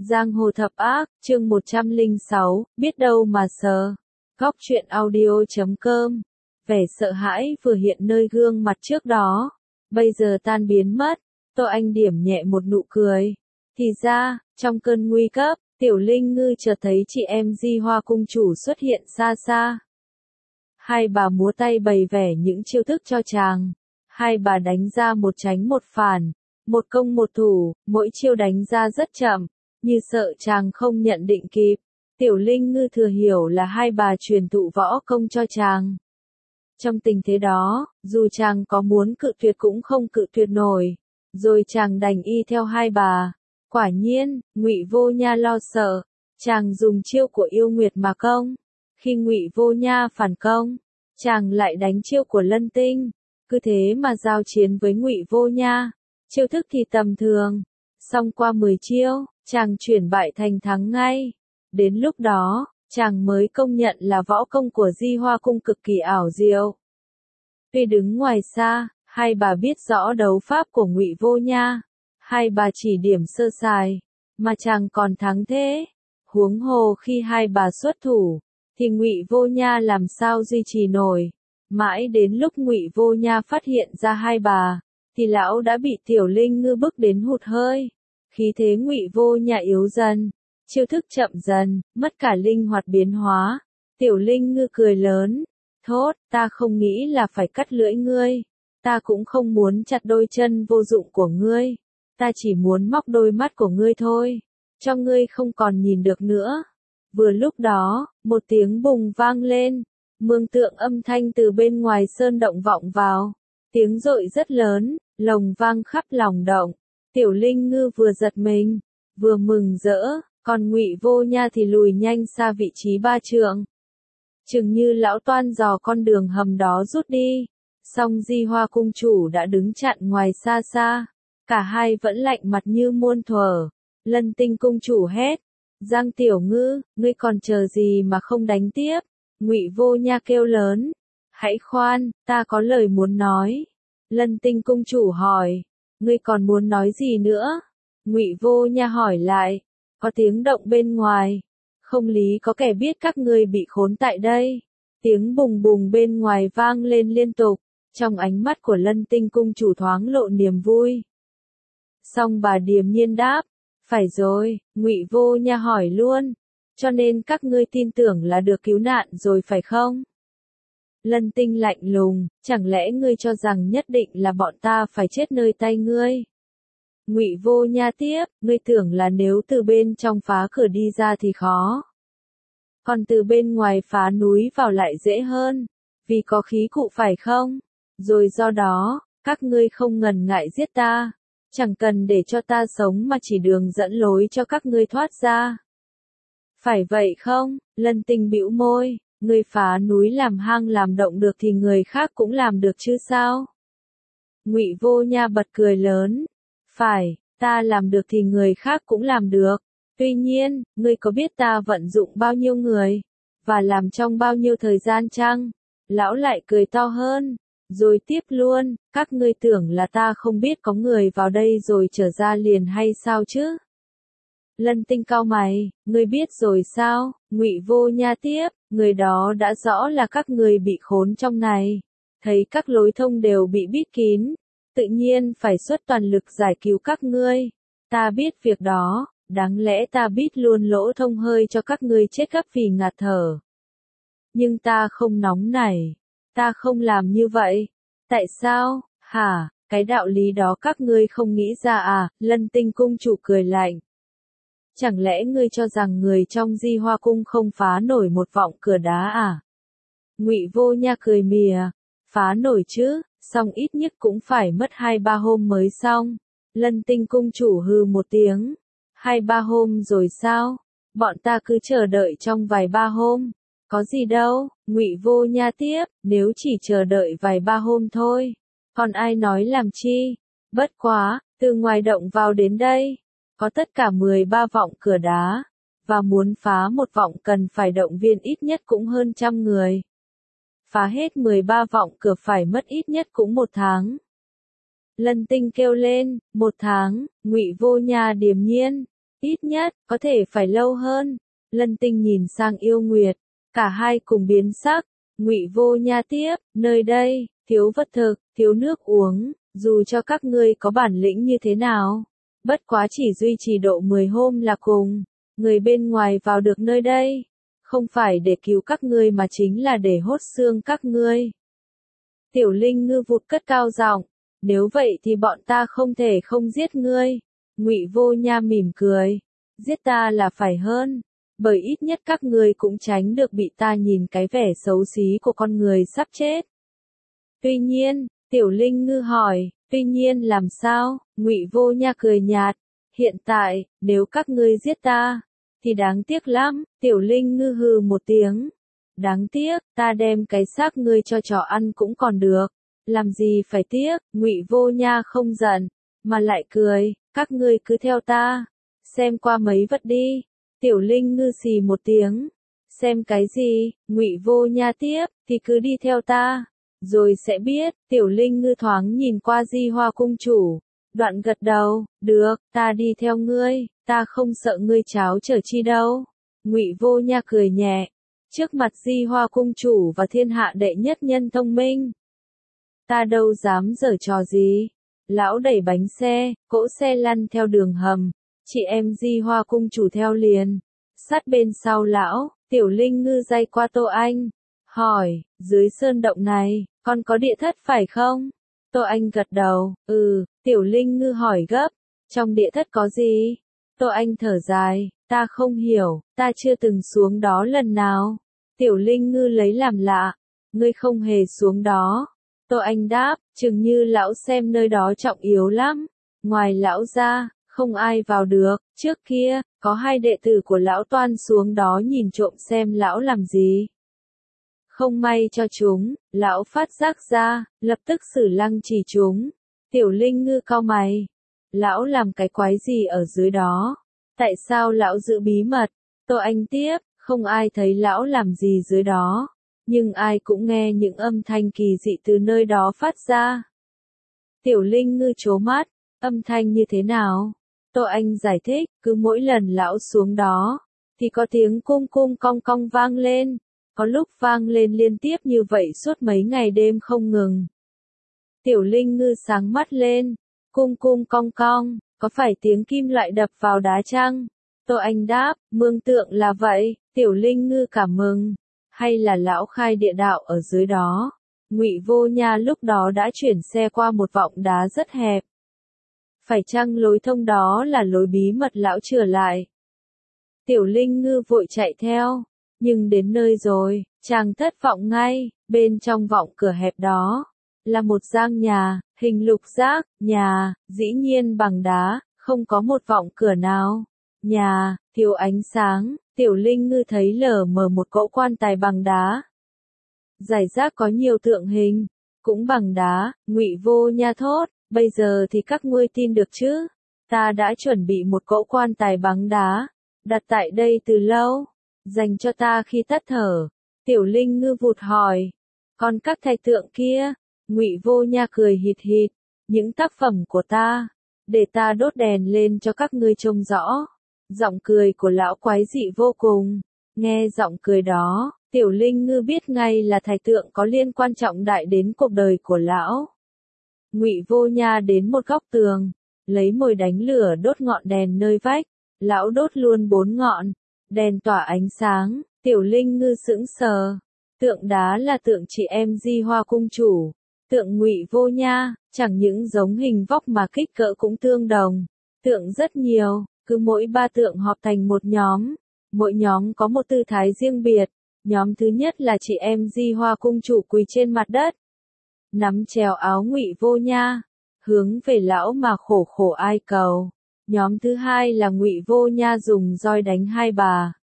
Giang hồ thập ác, chương 106, biết đâu mà sờ. Góc truyện audio.com. Vẻ sợ hãi vừa hiện nơi gương mặt trước đó, bây giờ tan biến mất. Tô Anh điểm nhẹ một nụ cười. Thì ra, trong cơn nguy cấp, Tiểu Linh Ngư chợt thấy chị em Di Hoa cung chủ xuất hiện xa xa. Hai bà múa tay bày vẽ những chiêu thức cho chàng. Hai bà đánh ra một tránh một phản, một công một thủ, mỗi chiêu đánh ra rất chậm, như sợ chàng không nhận định kịp. Tiểu Linh Ngư thừa hiểu là hai bà truyền thụ võ công cho chàng. Trong tình thế đó, dù chàng có muốn cự tuyệt cũng không cự tuyệt nổi, rồi chàng đành y theo hai bà. Quả nhiên, Ngụy Vô Nha lo sợ, chàng dùng chiêu của yêu nguyệt mà công. Khi Ngụy Vô Nha phản công, chàng lại đánh chiêu của Lân Tinh. Cứ thế mà giao chiến với Ngụy Vô Nha. Chiêu thức thì tầm thường, xong qua 10 chiêu, chàng chuyển bại thành thắng ngay. Đến lúc đó, chàng mới công nhận là võ công của Di Hoa cung cực kỳ ảo diệu. Tuy đứng ngoài xa, hai bà biết rõ đấu pháp của Ngụy Vô Nha, hai bà chỉ điểm sơ sài, mà chàng còn thắng thế. Huống hồ khi hai bà xuất thủ, thì Ngụy Vô Nha làm sao duy trì nổi. Mãi đến lúc Ngụy Vô Nha phát hiện ra hai bà, thì lão đã bị Tiểu Linh Ngư bức đến hụt hơi. Khí thế Ngụy Vô Nha yếu dần, chiêu thức chậm dần, mất cả linh hoạt biến hóa. Tiểu Linh Ngư cười lớn, thốt, ta không nghĩ là phải cắt lưỡi ngươi, ta cũng không muốn chặt đôi chân vô dụng của ngươi, ta chỉ muốn móc đôi mắt của ngươi thôi, cho ngươi không còn nhìn được nữa. Vừa lúc đó, một tiếng bùng vang lên, mường tượng âm thanh từ bên ngoài sơn động vọng vào, tiếng dội rất lớn, lồng vang khắp lòng động. Tiểu Linh Ngư vừa giật mình, vừa mừng rỡ, còn Ngụy Vô Nha thì lùi nhanh xa vị trí 3 trượng. Chừng như lão toan dò con đường hầm đó rút đi, song Di Hoa cung chủ đã đứng chặn ngoài xa xa, cả hai vẫn lạnh mặt như muôn thuở. Lân Tinh cung chủ hét, Giang Tiểu Ngư, ngươi còn chờ gì mà không đánh tiếp? Ngụy Vô Nha kêu lớn, hãy khoan, ta có lời muốn nói. Lân Tinh cung chủ hỏi, ngươi còn muốn nói gì nữa? Ngụy Vô Nha hỏi lại, có tiếng động bên ngoài, không lý có kẻ biết các ngươi bị khốn tại đây. Tiếng bùng bùng bên ngoài vang lên liên tục, trong ánh mắt của Lân Tinh cung chủ thoáng lộ niềm vui. Song bà điềm nhiên đáp, phải rồi. Ngụy Vô Nha hỏi luôn, cho nên các ngươi tin tưởng là được cứu nạn rồi phải không? Lân Tinh lạnh lùng, chẳng lẽ ngươi cho rằng nhất định là bọn ta phải chết nơi tay ngươi? Ngụy Vô Nha tiếp, ngươi tưởng là nếu từ bên trong phá cửa đi ra thì khó, còn từ bên ngoài phá núi vào lại dễ hơn, vì có khí cụ phải không? Rồi do đó, các ngươi không ngần ngại giết ta, chẳng cần để cho ta sống mà chỉ đường dẫn lối cho các ngươi thoát ra. Phải vậy không? Lân Tinh bĩu môi, ngươi phá núi làm hang làm động được thì người khác cũng làm được chứ sao? Ngụy Vô Nha bật cười lớn, phải, ta làm được thì người khác cũng làm được. Tuy nhiên, ngươi có biết ta vận dụng bao nhiêu người, và làm trong bao nhiêu thời gian chăng? Lão lại cười to hơn, rồi tiếp luôn, các ngươi tưởng là ta không biết có người vào đây rồi trở ra liền hay sao chứ? Lân Tinh cau mày, ngươi biết rồi sao? Ngụy Vô Nha tiếp, người đó đã rõ là các ngươi bị khốn trong này, thấy các lối thông đều bị bít kín, tự nhiên phải xuất toàn lực giải cứu các ngươi. Ta biết việc đó, đáng lẽ ta bít luôn lỗ thông hơi cho các ngươi chết gấp vì ngạt thở. Nhưng ta không nóng nảy, ta không làm như vậy. Tại sao? Hả, cái đạo lý đó các ngươi không nghĩ ra à? Lân Tinh cung chủ cười lạnh. Chẳng lẽ ngươi cho rằng người trong Di Hoa cung không phá nổi một vọng cửa đá à? Ngụy Vô Nha cười mỉa, phá nổi chứ, song ít nhất cũng phải mất 2-3 hôm mới xong. Lân Tinh cung chủ hừ một tiếng, 2-3 hôm rồi sao? Bọn ta cứ chờ đợi trong vài 3 hôm. Có gì đâu, Ngụy Vô Nha tiếp, nếu chỉ chờ đợi vài 3 hôm thôi, còn ai nói làm chi? Bất quá, từ ngoài động vào đến đây, có tất cả 13 vọng cửa đá, và muốn phá một vọng cần phải động viên ít nhất cũng hơn 100 người. Phá hết 13 vọng cửa phải mất ít nhất cũng 1 tháng. Lân Tinh kêu lên, 1 tháng, Ngụy Vô Nha điềm nhiên, Ít nhất, có thể phải lâu hơn. Lân Tinh nhìn sang Yêu Nguyệt, cả hai cùng biến sắc. Ngụy Vô Nha tiếp, nơi đây, thiếu vật thực, thiếu nước uống, dù cho các ngươi có bản lĩnh như thế nào. Bất quá chỉ duy trì độ 10 hôm là cùng. Người bên ngoài vào được nơi đây. Không phải để cứu các ngươi mà chính là để hốt xương các ngươi. Tiểu Linh Ngư vụt cất cao giọng, nếu vậy thì bọn ta không thể không giết ngươi. Ngụy Vô Nha mỉm cười, giết ta là phải hơn, bởi ít nhất các ngươi cũng tránh được bị ta nhìn cái vẻ xấu xí của con người sắp chết. Tuy nhiên, Tiểu Linh Ngư hỏi, tuy nhiên làm sao? Ngụy Vô Nha cười nhạt, hiện tại, nếu các ngươi giết ta, thì đáng tiếc lắm. Tiểu Linh Ngư hừ một tiếng. Đáng tiếc, ta đem cái xác ngươi cho chó ăn cũng còn được. Làm gì phải tiếc? Ngụy Vô Nha không giận, mà lại cười, các ngươi cứ theo ta, xem qua mấy vật đi. Tiểu Linh Ngư xì một tiếng, xem cái gì? Ngụy Vô Nha tiếp, thì cứ đi theo ta, rồi sẽ biết. Tiểu Linh Ngư thoáng nhìn qua Di Hoa cung chủ, đoạn gật đầu, được, ta đi theo ngươi, ta không sợ ngươi cháo trở chi đâu. Ngụy Vô Nha cười nhẹ, trước mặt Di Hoa cung chủ và thiên hạ đệ nhất nhân thông minh, ta đâu dám giở trò gì. Lão đẩy bánh xe, cỗ xe lăn theo đường hầm, chị em Di Hoa cung chủ theo liền. Sát bên sau lão, Tiểu Linh Ngư day qua Tô Anh, hỏi, dưới sơn động này, con có địa thất phải không? Tô Anh gật đầu, Tiểu Linh Ngư hỏi gấp, trong địa thất có gì? Tô Anh thở dài, ta không hiểu, ta chưa từng xuống đó lần nào. Tiểu Linh Ngư lấy làm lạ, ngươi không hề xuống đó. Tô Anh đáp, chừng như lão xem nơi đó trọng yếu lắm. Ngoài lão ra, không ai vào được. Trước kia, có 2 đệ tử của lão toan xuống đó nhìn trộm xem lão làm gì. Không may cho chúng, lão phát giác ra, lập tức xử lăng trì chúng. Tiểu Linh Ngư cau mày. Lão làm cái quái gì ở dưới đó? Tại sao lão giữ bí mật? Tô Anh tiếp, không ai thấy lão làm gì dưới đó. Nhưng ai cũng nghe những âm thanh kỳ dị từ nơi đó phát ra. Tiểu Linh Ngư trố mắt, âm thanh như thế nào? Tô Anh giải thích, cứ mỗi lần lão xuống đó, thì có tiếng cung cung cong cong vang lên, có lúc vang lên liên tiếp như vậy suốt mấy ngày đêm không ngừng. Tiểu Linh Ngư sáng mắt lên, cung cung cong cong, có phải tiếng kim loại đập vào đá chăng? Tô Anh đáp, mường tượng là vậy. Tiểu Linh Ngư cảm mừng. Hay là lão khai địa đạo ở dưới đó? Ngụy Vô Nha lúc đó đã chuyển xe qua một vọng đá rất hẹp. Phải chăng lối thông đó là lối bí mật lão trở lại? Tiểu Linh Ngư vội chạy theo, nhưng đến nơi rồi, chàng thất vọng ngay. Bên trong vọng cửa hẹp đó là một gian nhà, hình lục giác, nhà, dĩ nhiên bằng đá, không có một vọng cửa nào. Nhà, thiếu ánh sáng, Tiểu Linh Ngư thấy lờ mờ một cỗ quan tài bằng đá. Giải rác có nhiều tượng hình, cũng bằng đá. Ngụy Vô Nha thốt, bây giờ thì các ngươi tin được chứ? Ta đã chuẩn bị một cỗ quan tài bằng đá, đặt tại đây từ lâu, dành cho ta khi tắt thở. Tiểu Linh Ngư vụt hỏi, còn các thạch tượng kia? Ngụy Vô Nha cười hít hít, những tác phẩm của ta, để ta đốt đèn lên cho các ngươi trông rõ. Giọng cười của lão quái dị vô cùng. Nghe giọng cười đó, Tiểu Linh Ngư biết ngay là thạch tượng có liên quan trọng đại đến cuộc đời của lão. Ngụy Vô Nha đến một góc tường, lấy mồi đánh lửa đốt ngọn đèn nơi vách. Lão đốt luôn 4 ngọn, đèn tỏa ánh sáng. Tiểu Linh Ngư sững sờ. Tượng đá là tượng chị em Di Hoa cung chủ. Tượng Ngụy Vô Nha, chẳng những giống hình vóc mà kích cỡ cũng tương đồng. Tượng rất nhiều, cứ mỗi 3 tượng họp thành một nhóm. Mỗi nhóm có một tư thái riêng biệt. Nhóm thứ nhất là chị em Di Hoa cung chủ quỳ trên mặt đất, nắm chèo áo Ngụy Vô Nha, hướng về lão mà khổ khổ ai cầu. Nhóm thứ hai là Ngụy Vô Nha dùng roi đánh hai bà.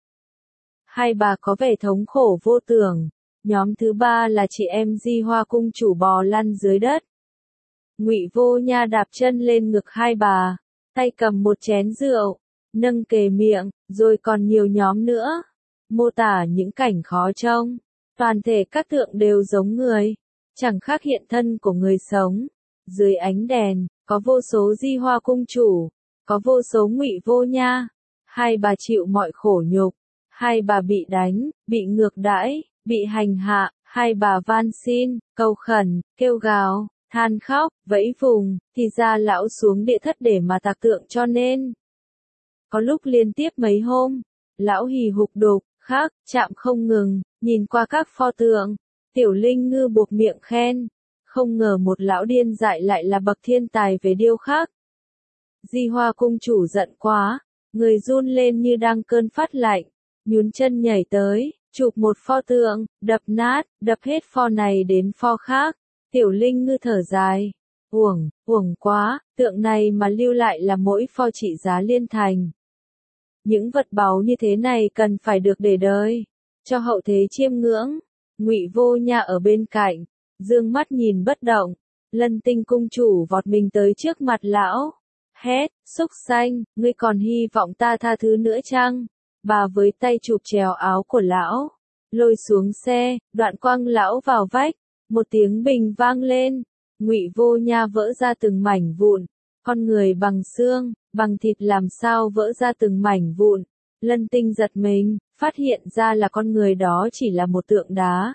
Hai bà có vẻ thống khổ vô tưởng. Nhóm thứ ba là chị em Di Hoa cung chủ bò lăn dưới đất. Ngụy Vô Nha đạp chân lên ngực hai bà, tay cầm một chén rượu, nâng kề miệng, rồi còn nhiều nhóm nữa. Mô tả những cảnh khó trông. Toàn thể các tượng đều giống người, chẳng khác hiện thân của người sống. Dưới ánh đèn, có vô số Di Hoa cung chủ, có vô số Ngụy Vô Nha. hai bà chịu mọi khổ nhục, hai bà bị đánh, bị ngược đãi, bị hành hạ, hai bà van xin, cầu khẩn, kêu gào, than khóc, vẫy vùng, thì ra lão xuống địa thất để mà tạc tượng cho nên. Có lúc liên tiếp mấy hôm, lão hì hục đục, khắc, chạm không ngừng, nhìn qua các pho tượng, Tiểu Linh Ngư buộc miệng khen, không ngờ một lão điên dại lại là bậc thiên tài về điêu khắc. Di Hoa cung chủ giận quá, người run lên như đang cơn phát lạnh, nhún chân nhảy tới, chụp một pho tượng, đập nát, đập hết pho này đến pho khác. Tiểu Linh Ngư thở dài, uổng quá, tượng này mà lưu lại là mỗi pho trị giá liên thành. Những vật báu như thế này cần phải được để đời, cho hậu thế chiêm ngưỡng. Ngụy Vô Nha ở bên cạnh, dương mắt nhìn bất động. Lân Tinh cung chủ vọt mình tới trước mặt lão, hét, xúc xanh, ngươi còn hy vọng ta tha thứ nữa chăng? Bà với tay chụp trèo áo của lão, lôi xuống xe, đoạn quăng lão vào vách, một tiếng bình vang lên, Ngụy Vô Nha vỡ ra từng mảnh vụn, con người bằng xương, bằng thịt làm sao vỡ ra từng mảnh vụn. Lân Tinh giật mình, phát hiện ra là con người đó chỉ là một tượng đá.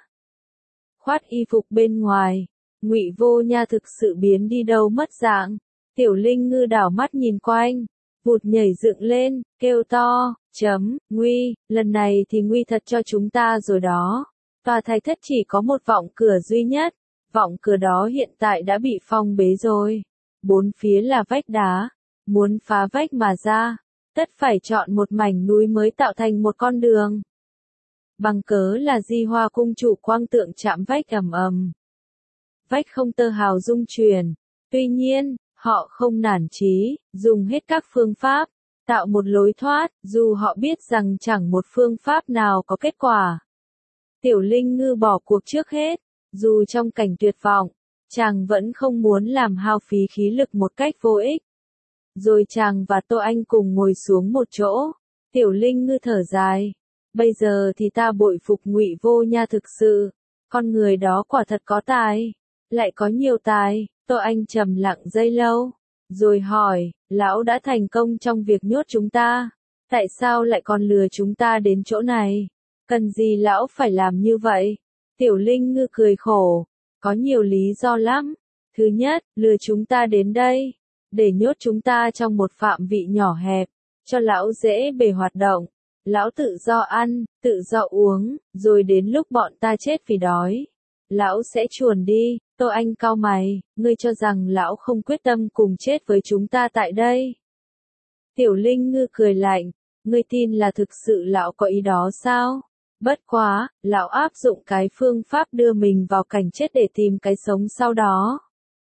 Khoát y phục bên ngoài, Ngụy Vô Nha thực sự biến đi đâu mất dạng. Tiểu Linh Ngư đảo mắt nhìn quanh, vụt nhảy dựng lên, kêu to, Nguy, lần này thì nguy thật cho chúng ta rồi đó. Tòa thạch thất chỉ có một vọng cửa duy nhất, vọng cửa đó hiện tại đã bị phong bế rồi. Bốn phía là vách đá, muốn phá vách mà ra, tất phải chọn một mảnh núi mới tạo thành một con đường. Bằng cớ là Di Hoa cung chủ quang tượng chạm vách ầm ầm. Vách không tơ hào rung chuyển, tuy nhiên, họ không nản chí, dùng hết các phương pháp, tạo một lối thoát, dù họ biết rằng chẳng một phương pháp nào có kết quả. Tiểu Linh Ngư bỏ cuộc trước hết, dù trong cảnh tuyệt vọng, chàng vẫn không muốn làm hao phí khí lực một cách vô ích. Rồi chàng và Tô Anh cùng ngồi xuống một chỗ, Tiểu Linh Ngư thở dài. Bây giờ thì ta bội phục Ngụy Vô Nha thực sự, con người đó quả thật có tài, lại có nhiều tài. Tô Anh trầm lặng giây lâu, rồi hỏi, lão đã thành công trong việc nhốt chúng ta, tại sao lại còn lừa chúng ta đến chỗ này? Cần gì lão phải làm như vậy? Tiểu Linh Ngư cười khổ, có nhiều lý do lắm. Thứ nhất, lừa chúng ta đến đây, để nhốt chúng ta trong một phạm vị nhỏ hẹp, cho lão dễ bề hoạt động. Lão tự do ăn, tự do uống, rồi đến lúc bọn ta chết vì đói, lão sẽ chuồn đi. Tô Anh cau mày, ngươi cho rằng lão không quyết tâm cùng chết với chúng ta tại đây? Tiểu Linh Ngư cười lạnh, ngươi tin là thực sự lão có ý đó sao? Bất quá, lão áp dụng cái phương pháp đưa mình vào cảnh chết để tìm cái sống sau đó.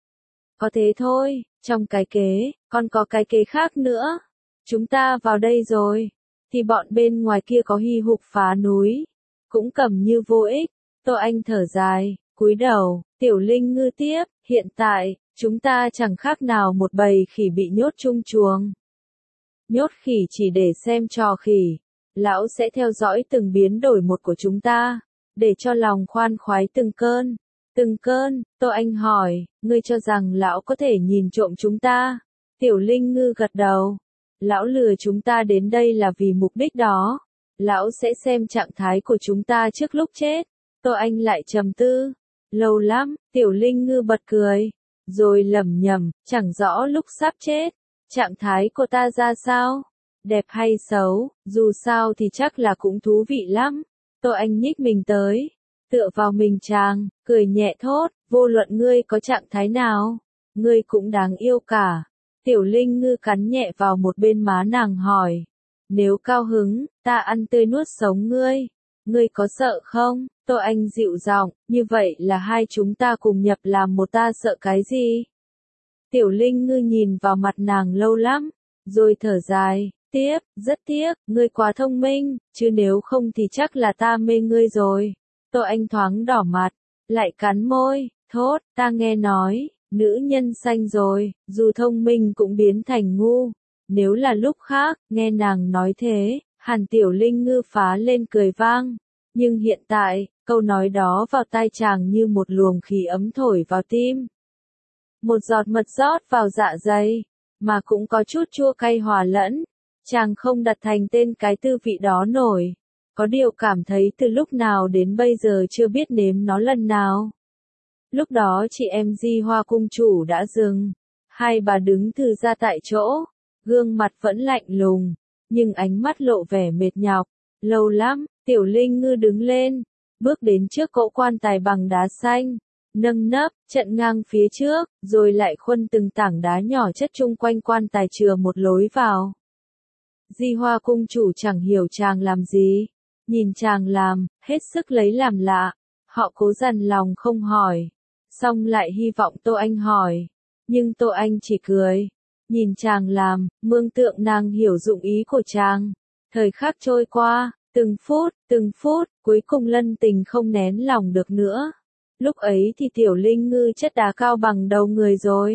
Có thế thôi, trong cái kế, còn có cái kế khác nữa. Chúng ta vào đây rồi, thì bọn bên ngoài kia có hy hục phá núi, cũng cầm như vô ích. Tô Anh thở dài, cúi đầu. Tiểu Linh Ngư tiếp, hiện tại, chúng ta chẳng khác nào một bầy khỉ bị nhốt chung chuồng. Nhốt khỉ chỉ để xem trò khỉ, lão sẽ theo dõi từng biến đổi một của chúng ta, để cho lòng khoan khoái từng cơn. Từng cơn, Tô Anh hỏi, ngươi cho rằng lão có thể nhìn trộm chúng ta? Tiểu Linh Ngư gật đầu. Lão lừa chúng ta đến đây là vì mục đích đó. Lão sẽ xem trạng thái của chúng ta trước lúc chết. Tô Anh lại trầm tư. Lâu lắm, Tiểu Linh Ngư bật cười, rồi lẩm nhẩm, chẳng rõ lúc sắp chết, trạng thái của ta ra sao, đẹp hay xấu, dù sao thì chắc là cũng thú vị lắm. Tô Anh nhích mình tới, tựa vào mình chàng, cười nhẹ thốt, vô luận ngươi có trạng thái nào, ngươi cũng đáng yêu cả. Tiểu Linh Ngư cắn nhẹ vào một bên má nàng hỏi, nếu cao hứng, ta ăn tươi nuốt sống ngươi, ngươi có sợ không? Tô Anh dịu giọng, như vậy là hai chúng ta cùng nhập làm một, ta sợ cái gì? Tiểu Linh Ngư nhìn vào mặt nàng lâu lắm, rồi thở dài, rất tiếc, ngươi quá thông minh, chứ nếu không thì chắc là ta mê ngươi rồi. Tô Anh thoáng đỏ mặt, lại cắn môi, thốt, ta nghe nói, nữ nhân xanh rồi, dù thông minh cũng biến thành ngu. Nếu là lúc khác, nghe nàng nói thế, hẳn Tiểu Linh Ngư phá lên cười vang. Nhưng hiện tại, câu nói đó vào tai chàng như một luồng khí ấm thổi vào tim. Một giọt mật rót vào dạ dày, mà cũng có chút chua cay hòa lẫn. Chàng không đặt thành tên cái tư vị đó nổi. Có điều cảm thấy từ lúc nào đến bây giờ chưa biết nếm nó lần nào. Lúc đó chị em Di Hoa cung chủ đã dừng. Hai bà đứng từ ra tại chỗ. Gương mặt vẫn lạnh lùng. Nhưng ánh mắt lộ vẻ mệt nhọc. Lâu lắm, Tiểu Linh Ngư đứng lên. Bước đến trước cỗ quan tài bằng đá xanh. Nâng nấp, chặn ngang phía trước, rồi lại khuân từng tảng đá nhỏ chất chung quanh quan tài chừa một lối vào. Di Hoa cung chủ chẳng hiểu chàng làm gì. Nhìn chàng làm, hết sức lấy làm lạ. Họ cố dằn lòng không hỏi. Xong lại hy vọng Tô Anh hỏi. Nhưng Tô Anh chỉ cười. Nhìn chàng làm, mường tượng nàng hiểu dụng ý của chàng. Thời khắc trôi qua, từng phút, cuối cùng Lân Tình không nén lòng được nữa. Lúc ấy thì Tiểu Linh Ngư chất đá cao bằng đầu người rồi.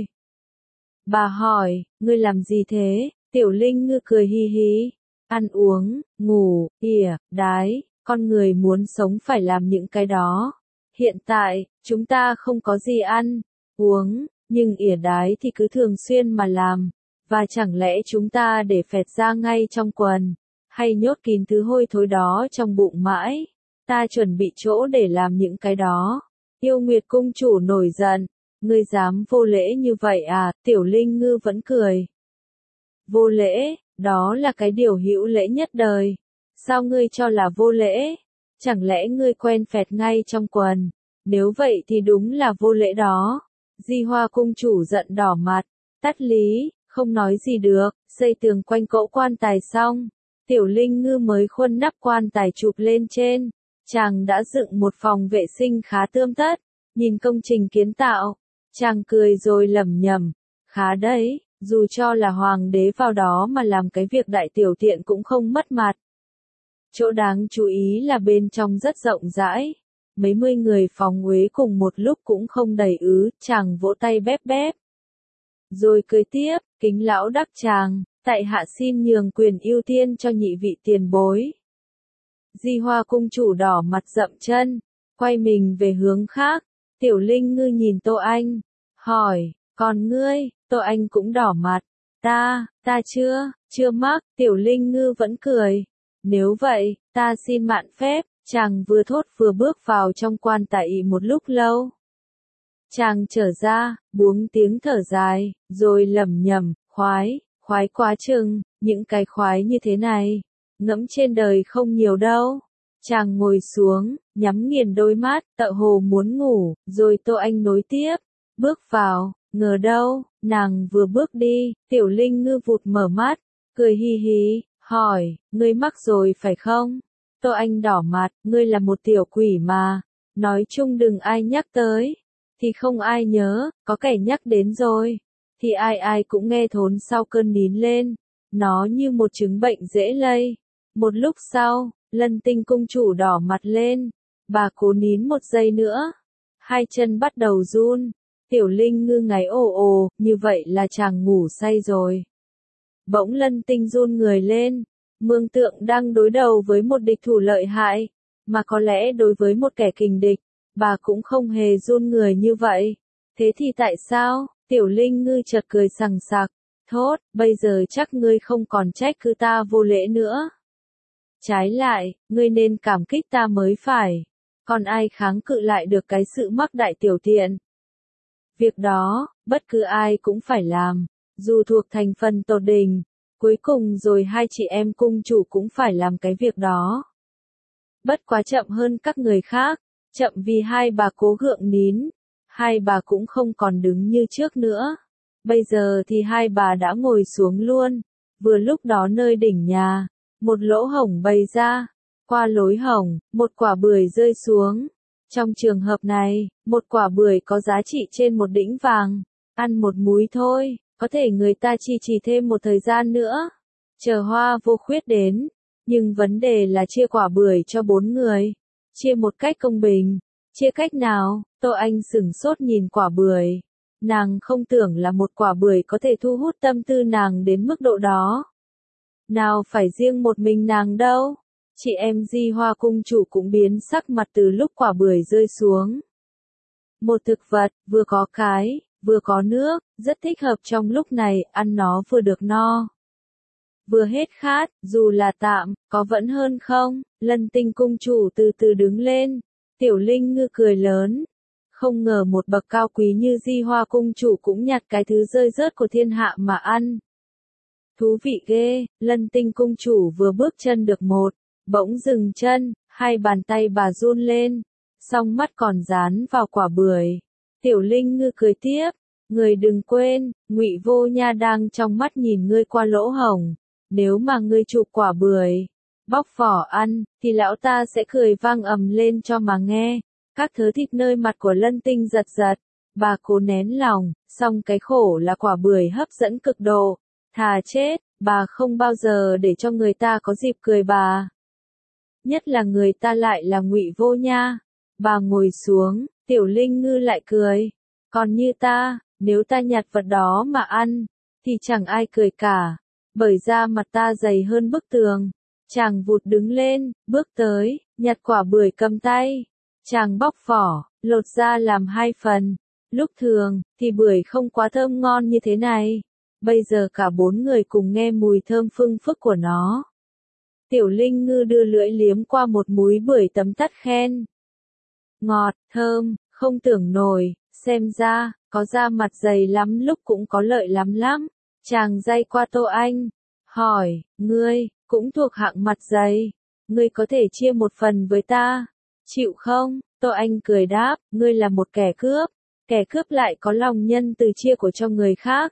Bà hỏi, ngươi làm gì thế? Tiểu Linh Ngư cười hi hi. Ăn uống, ngủ, ỉa, đái, con người muốn sống phải làm những cái đó. Hiện tại, chúng ta không có gì ăn, uống, nhưng ỉa đái thì cứ thường xuyên mà làm. Và chẳng lẽ chúng ta để phẹt ra ngay trong quần, hay nhốt kín thứ hôi thối đó trong bụng mãi? Ta chuẩn bị chỗ để làm những cái đó. Yêu Nguyệt cung chủ nổi giận. Ngươi dám vô lễ như vậy à? Tiểu Linh Ngư vẫn cười. Vô lễ, đó là cái điều hữu lễ nhất đời. Sao ngươi cho là vô lễ? Chẳng lẽ ngươi quen phẹt ngay trong quần? Nếu vậy thì đúng là vô lễ đó. Di Hoa cung chủ giận đỏ mặt. Tắt lý, không nói gì được, xây tường quanh cỗ quan tài xong. Tiểu Linh Ngư mới khuân nắp quan tài chụp lên trên. Chàng đã dựng một phòng vệ sinh khá tươm tất. Nhìn công trình kiến tạo. Chàng cười rồi lẩm nhẩm. Khá đấy, dù cho là hoàng đế vào đó mà làm cái việc đại tiểu tiện cũng không mất mặt. Chỗ đáng chú ý là bên trong rất rộng rãi. Mấy mươi người phóng uế cùng một lúc cũng không đầy ứ, chàng vỗ tay bép bép. Rồi cười tiếp, kính lão đắc chàng, tại hạ xin nhường quyền ưu tiên cho nhị vị tiền bối. Di Hoa cung chủ đỏ mặt dậm chân, quay mình về hướng khác. Tiểu Linh Ngư nhìn Tô Anh, hỏi, còn ngươi? Tô Anh cũng đỏ mặt. Ta chưa mắc. Tiểu Linh Ngư vẫn cười. Nếu vậy, ta xin mạn phép. Chàng vừa thốt vừa bước vào trong quan tài một lúc lâu. Chàng trở ra, buông tiếng thở dài, rồi lẩm nhẩm, khoái quá chừng, những cái khoái như thế này, ngẫm trên đời không nhiều đâu. Chàng ngồi xuống, nhắm nghiền đôi mắt, tựa hồ muốn ngủ, rồi Tô Anh nối tiếp, bước vào, ngờ đâu, nàng vừa bước đi, Tiểu Linh Ngư vụt mở mắt, cười hi hi, hỏi, ngươi mắc rồi phải không? Tô Anh đỏ mặt, ngươi là một tiểu quỷ mà, nói chung đừng ai nhắc tới, thì không ai nhớ, có kẻ nhắc đến rồi, thì ai cũng nghe thốn sau cơn nín lên, nó như một chứng bệnh dễ lây. Một lúc sau, Lân Tinh cung chủ đỏ mặt lên, bà cố nín một giây nữa, hai chân bắt đầu run, Tiểu Linh Ngư ngáy ồ ồ, như vậy là chàng ngủ say rồi. Bỗng Lân Tinh run người lên, mường tượng đang đối đầu với một địch thủ lợi hại, mà có lẽ đối với một kẻ kình địch, bà cũng không hề run người như vậy. Thế thì tại sao? Tiểu Linh Ngư chợt cười sằng sặc, thốt, bây giờ chắc ngươi không còn trách cứ ta vô lễ nữa. Trái lại, ngươi nên cảm kích ta mới phải. Còn ai kháng cự lại được cái sự mắc đại tiểu tiện? Việc đó, bất cứ ai cũng phải làm, dù thuộc thành phần tột đình. Cuối cùng rồi hai chị em cung chủ cũng phải làm cái việc đó. Bất quá chậm hơn các người khác, chậm vì hai bà cố gượng nín. Hai bà cũng không còn đứng như trước nữa. Bây giờ thì hai bà đã ngồi xuống luôn. Vừa lúc đó nơi đỉnh nhà, một lỗ hổng bày ra. Qua lối hổng, một quả bưởi rơi xuống. Trong trường hợp này, một quả bưởi có giá trị trên một đĩnh vàng. Ăn một múi thôi, có thể người ta trì thêm một thời gian nữa. Chờ Hoa Vô Khuyết đến. Nhưng vấn đề là chia quả bưởi cho 4 người. Chia một cách công bình. Chia cách nào? Tô Anh sửng sốt nhìn quả bưởi. Nàng không tưởng là một quả bưởi có thể thu hút tâm tư nàng đến mức độ đó. Nào phải riêng một mình nàng đâu. Chị em Di Hoa cung chủ cũng biến sắc mặt từ lúc quả bưởi rơi xuống. Một thực vật, vừa có cái, vừa có nước, rất thích hợp trong lúc này, ăn nó vừa được no. vừa hết khát, dù là tạm, có vẫn hơn không? Lân Tinh cung chủ từ từ đứng lên. Tiểu Linh Ngư cười lớn. Không ngờ một bậc cao quý như Di Hoa cung chủ cũng nhặt cái thứ rơi rớt của thiên hạ mà ăn. Thú vị ghê, Lân Tinh cung chủ vừa bước chân được một, bỗng dừng chân, hai bàn tay bà run lên, song mắt còn dán vào quả bưởi. Tiểu Linh Ngư cười tiếp, người đừng quên, Ngụy Vô Nha đang trong mắt nhìn ngươi qua lỗ hổng, nếu mà ngươi chụp quả bưởi, bóc vỏ ăn, thì lão ta sẽ cười vang ầm lên cho mà nghe. Các thớ thịt nơi mặt của Lân Tinh giật giật, bà cố nén lòng, song cái khổ là quả bưởi hấp dẫn cực độ, thà chết, bà không bao giờ để cho người ta có dịp cười bà. Nhất là người ta lại là Ngụy Vô Nha. Bà ngồi xuống, Tiểu Linh Ngư lại cười. Còn như ta, nếu ta nhặt vật đó mà ăn, thì chẳng ai cười cả, bởi da mặt ta dày hơn bức tường. Chàng vụt đứng lên, bước tới, nhặt quả bưởi cầm tay. Chàng bóc vỏ, lột ra làm hai phần. Lúc thường, thì bưởi không quá thơm ngon như thế này. Bây giờ cả bốn người cùng nghe mùi thơm phưng phức của nó. Tiểu Linh Ngư đưa lưỡi liếm qua một múi bưởi tấm tắt khen. Ngọt, thơm, không tưởng nổi, xem ra, có da mặt dày lắm lúc cũng có lợi lắm lắm. Chàng day qua Tô Anh, hỏi, ngươi, cũng thuộc hạng mặt dày, ngươi có thể chia một phần với ta, chịu không? Tô Anh cười đáp, ngươi là một kẻ cướp lại có lòng nhân từ chia của cho người khác.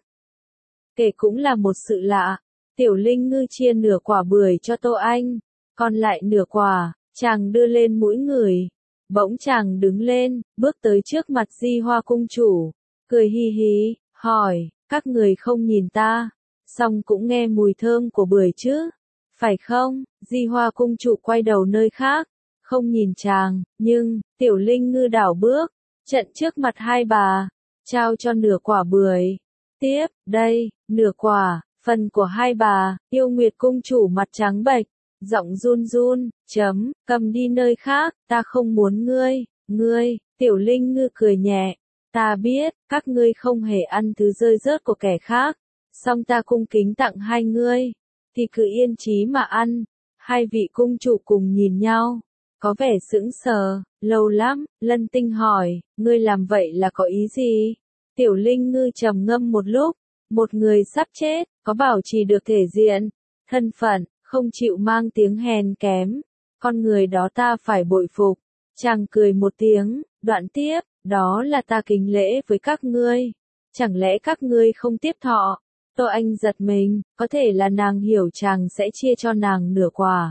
Kể cũng là một sự lạ. Tiểu Linh Ngư chia nửa quả bưởi cho Tô Anh, còn lại nửa quả, chàng đưa lên mũi người. Bỗng chàng đứng lên, bước tới trước mặt Di Hoa cung chủ, cười hi hí, hỏi, các người không nhìn ta, song cũng nghe mùi thơm của bưởi chứ, phải không? Di Hoa cung chủ quay đầu nơi khác, không nhìn chàng, nhưng, Tiểu Linh Ngư đảo bước, chặn trước mặt hai bà, trao cho nửa quả bưởi. Tiếp, đây, nửa quả. Phần của hai bà, Yêu Nguyệt cung chủ mặt trắng bệch, giọng run run, cầm đi nơi khác, ta không muốn ngươi, Tiểu Linh Ngư cười nhẹ, ta biết, các ngươi không hề ăn thứ rơi rớt của kẻ khác, song ta cung kính tặng hai ngươi, thì cứ yên chí mà ăn. Hai vị cung chủ cùng nhìn nhau, có vẻ sững sờ, lâu lắm, Lân Tinh hỏi, ngươi làm vậy là có ý gì? Tiểu Linh Ngư trầm ngâm một lúc. Một người sắp chết, có bảo trì được thể diện, thân phận, không chịu mang tiếng hèn kém. Con người đó ta phải bội phục. Chàng cười một tiếng, đoạn tiếp, đó là ta kính lễ với các ngươi. Chẳng lẽ các ngươi không tiếp thọ? Tô Anh giật mình, có thể là nàng hiểu chàng sẽ chia cho nàng nửa quả.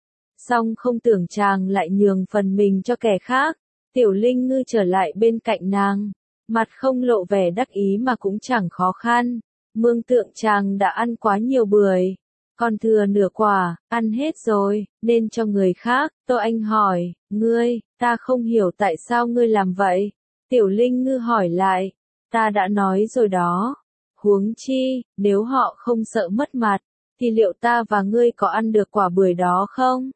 Song không tưởng chàng lại nhường phần mình cho kẻ khác. Tiểu Linh Ngư trở lại bên cạnh nàng. Mặt không lộ vẻ đắc ý mà cũng chẳng khó khăn. Mương tượng chàng đã ăn quá nhiều bưởi. Còn thừa nửa quả, ăn hết rồi, nên cho người khác. Tô Anh hỏi, ngươi, ta không hiểu tại sao ngươi làm vậy. Tiểu Linh Ngư hỏi lại, ta đã nói rồi đó. Huống chi, nếu họ không sợ mất mặt, thì liệu ta và ngươi có ăn được quả bưởi đó không?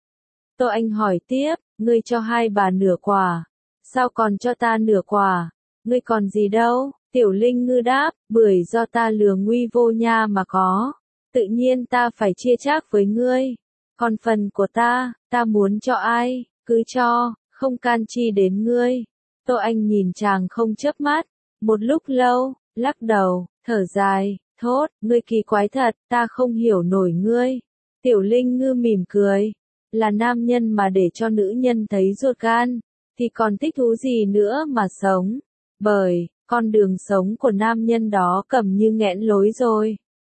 Tô Anh hỏi tiếp, ngươi cho hai bà nửa quả. Sao còn cho ta nửa quả? Ngươi còn gì đâu? Tiểu Linh Ngư đáp, bưởi do ta lừa Ngụy Vô Nha mà có. Tự nhiên ta phải chia chác với ngươi. Còn phần của ta muốn cho ai, cứ cho, không can chi đến ngươi. Tô Anh nhìn chàng không chớp mắt, một lúc lâu, lắc đầu, thở dài, thốt, ngươi kỳ quái thật, ta không hiểu nổi ngươi. Tiểu Linh Ngư mỉm cười, là nam nhân mà để cho nữ nhân thấy ruột gan, thì còn thích thú gì nữa mà sống. Bởi, con đường sống của nam nhân đó cầm như nghẽn lối rồi.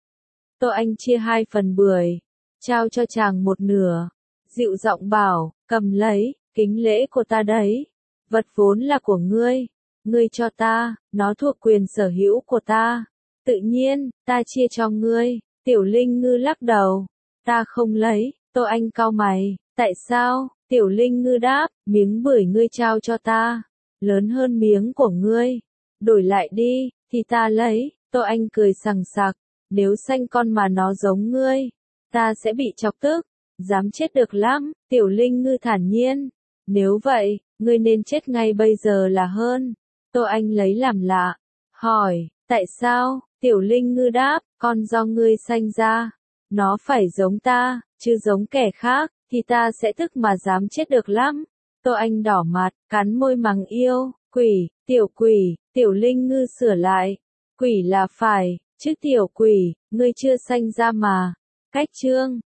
Tô Anh chia hai phần bưởi, trao cho chàng một nửa, dịu giọng bảo, cầm lấy, kính lễ của ta đấy. Vật vốn là của ngươi, ngươi cho ta, nó thuộc quyền sở hữu của ta. Tự nhiên, ta chia cho ngươi. Tiểu Linh Ngư lắc đầu, ta không lấy. Tô Anh cau mày, tại sao? Tiểu Linh Ngư đáp, miếng bưởi ngươi trao cho ta, lớn hơn miếng của ngươi. Đổi lại đi, thì ta lấy. Tô Anh cười sằng sặc, nếu sanh con mà nó giống ngươi, ta sẽ bị chọc tức, dám chết được lắm. Tiểu Linh Ngư thản nhiên, nếu vậy, ngươi nên chết ngay bây giờ là hơn. Tô Anh lấy làm lạ, hỏi, tại sao? Tiểu Linh Ngư đáp, con do ngươi sanh ra, Nó phải giống ta, chứ giống kẻ khác, thì ta sẽ tức mà dám chết được lắm. Tô Anh đỏ mặt, cắn môi mắng yêu, quỷ, Tiểu Linh Ngư sửa lại. Quỷ là phải, chứ tiểu quỷ, ngươi chưa sanh ra mà. Cách chương